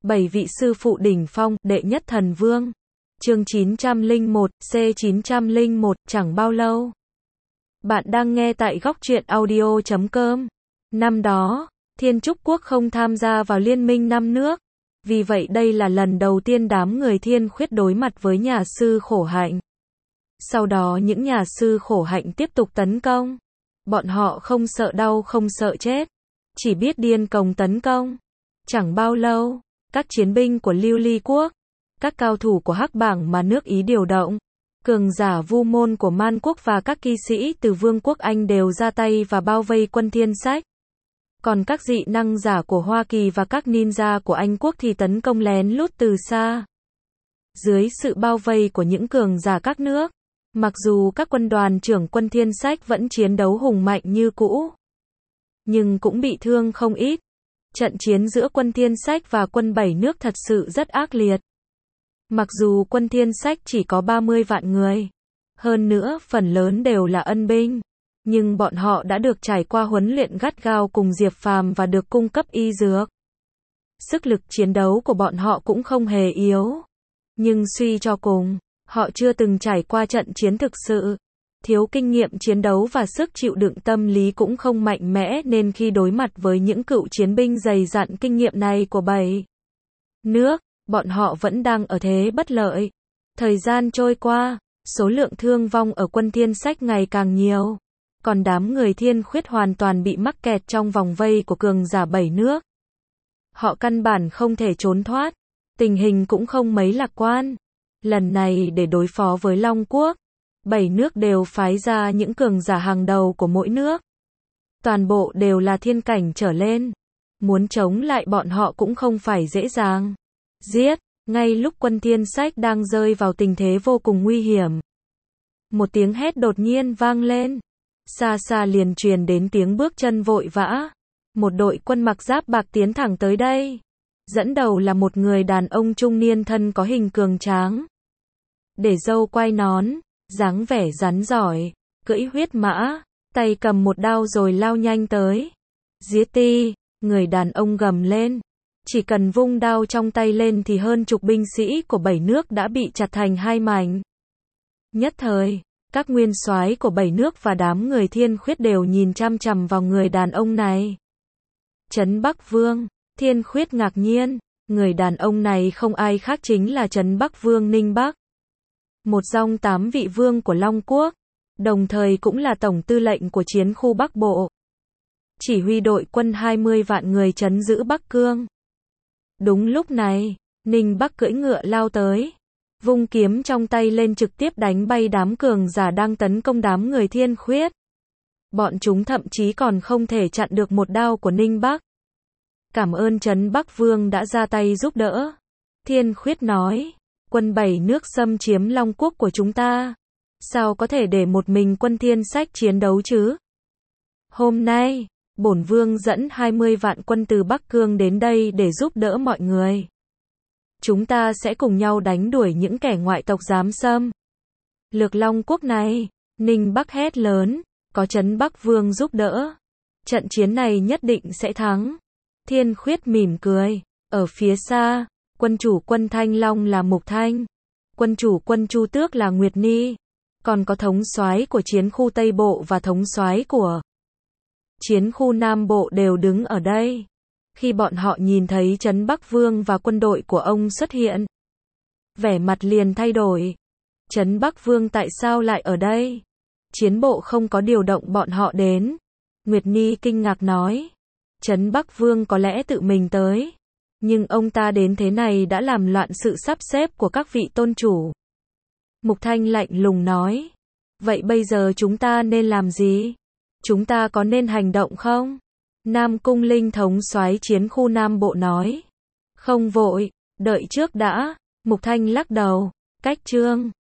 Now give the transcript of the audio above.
7 vị sư phụ đỉnh phong, đệ nhất thần vương. Chương 901, C901, chẳng bao lâu. Bạn đang nghe tại Góc Truyện Audio.com. Năm đó, Thiên Trúc Quốc không tham gia vào Liên minh 5 nước. Vì vậy đây là lần đầu tiên đám người Thiên Khuyết đối mặt với nhà sư Khổ Hạnh. Sau đó những nhà sư Khổ Hạnh tiếp tục tấn công. Bọn họ không sợ đau không sợ chết, chỉ biết điên cuồng tấn công. Chẳng bao lâu, các chiến binh của Lưu Ly Quốc, các cao thủ của Hắc Bảng mà nước Ý điều động, cường giả Vu Môn của Man Quốc và các kỵ sĩ từ Vương quốc Anh đều ra tay và bao vây quân Thiên Sách. Còn các dị năng giả của Hoa Kỳ và các ninja của Anh Quốc thì tấn công lén lút từ xa. Dưới sự bao vây của những cường giả các nước, mặc dù các quân đoàn trưởng quân Thiên Sách vẫn chiến đấu hùng mạnh như cũ, nhưng cũng bị thương không ít. Trận chiến giữa quân Thiên Sách và quân 7 nước thật sự rất ác liệt. Mặc dù quân Thiên Sách chỉ có 30 vạn người, hơn nữa phần lớn đều là ân binh, nhưng bọn họ đã được trải qua huấn luyện gắt gao cùng Diệp Phàm và được cung cấp y dược. Sức lực chiến đấu của bọn họ cũng không hề yếu. Nhưng suy cho cùng, họ chưa từng trải qua trận chiến thực sự. Thiếu kinh nghiệm chiến đấu và sức chịu đựng tâm lý cũng không mạnh mẽ nên khi đối mặt với những cựu chiến binh dày dặn kinh nghiệm này của 7 nước, bọn họ vẫn đang ở thế bất lợi. Thời gian trôi qua, số lượng thương vong ở quân Thiên Sách ngày càng nhiều. Còn đám người Thiên Khuyết hoàn toàn bị mắc kẹt trong vòng vây của cường giả 7 nước. Họ căn bản không thể trốn thoát. Tình hình cũng không mấy lạc quan. Lần này để đối phó với Long Quốc, 7 nước đều phái ra những cường giả hàng đầu của mỗi nước. Toàn bộ đều là thiên cảnh trở lên. Muốn chống lại bọn họ cũng không phải dễ dàng. Giết! Ngay lúc quân Thiên Sách đang rơi vào tình thế vô cùng nguy hiểm, một tiếng hét đột nhiên vang lên. Xa xa liền truyền đến tiếng bước chân vội vã. Một đội quân mặc giáp bạc tiến thẳng tới đây. Dẫn đầu là một người đàn ông trung niên thân có hình cường tráng, để râu quai nón, dáng vẻ rắn giỏi, cưỡi huyết mã, tay cầm một đao rồi lao nhanh tới. Giết ti! Người đàn ông gầm lên. Chỉ cần vung đao trong tay lên thì hơn chục binh sĩ của 7 nước đã bị chặt thành hai mảnh. Nhất thời, các nguyên soái của 7 nước và đám người Thiên Khuyết đều nhìn chăm chằm vào người đàn ông này. Trấn Bắc Vương. Thiên Khuyết ngạc nhiên, người đàn ông này không ai khác chính là Trấn Bắc Vương Ninh Bắc, một trong 8 vị vương của Long Quốc, đồng thời cũng là tổng tư lệnh của chiến khu Bắc Bộ, chỉ huy đội quân 20 vạn người trấn giữ Bắc Cương. Đúng lúc này, Ninh Bắc cưỡi ngựa lao tới, vung kiếm trong tay lên trực tiếp đánh bay đám cường giả đang tấn công đám người Thiên Khuyết. Bọn chúng thậm chí còn không thể chặn được một đao của Ninh Bắc. Cảm ơn Trấn Bắc Vương đã ra tay giúp đỡ. Thiên Khuyết nói, quân 7 nước xâm chiếm Long Quốc của chúng ta, sao có thể để một mình quân Thiên Sách chiến đấu chứ? Hôm nay, bổn vương dẫn 20 vạn quân từ Bắc Cương đến đây để giúp đỡ mọi người. Chúng ta sẽ cùng nhau đánh đuổi những kẻ ngoại tộc dám xâm lược Long Quốc này. Ninh Bắc hét lớn, có Trấn Bắc Vương giúp đỡ, trận chiến này nhất định sẽ thắng. Thiên Khuyết mỉm cười. Ở phía xa, quân chủ quân Thanh Long là Mục Thanh, quân chủ quân Chu Tước là Nguyệt Ni, còn có thống soái của chiến khu Tây Bộ và thống soái của chiến khu Nam Bộ đều đứng ở đây. Khi bọn họ nhìn thấy Trấn Bắc Vương và quân đội của ông xuất hiện, vẻ mặt liền thay đổi. Trấn Bắc Vương tại sao lại ở đây? Chiến bộ không có điều động bọn họ đến. Nguyệt Ni kinh ngạc nói. Trấn Bắc Vương có lẽ tự mình tới, nhưng ông ta đến thế này đã làm loạn sự sắp xếp của các vị tôn chủ. Mục Thanh lạnh lùng nói. Vậy bây giờ chúng ta nên làm gì? Chúng ta có nên hành động không? Nam Cung Linh thống soái chiến khu Nam Bộ nói. Không vội, đợi trước đã. Mục Thanh lắc đầu. Cách chương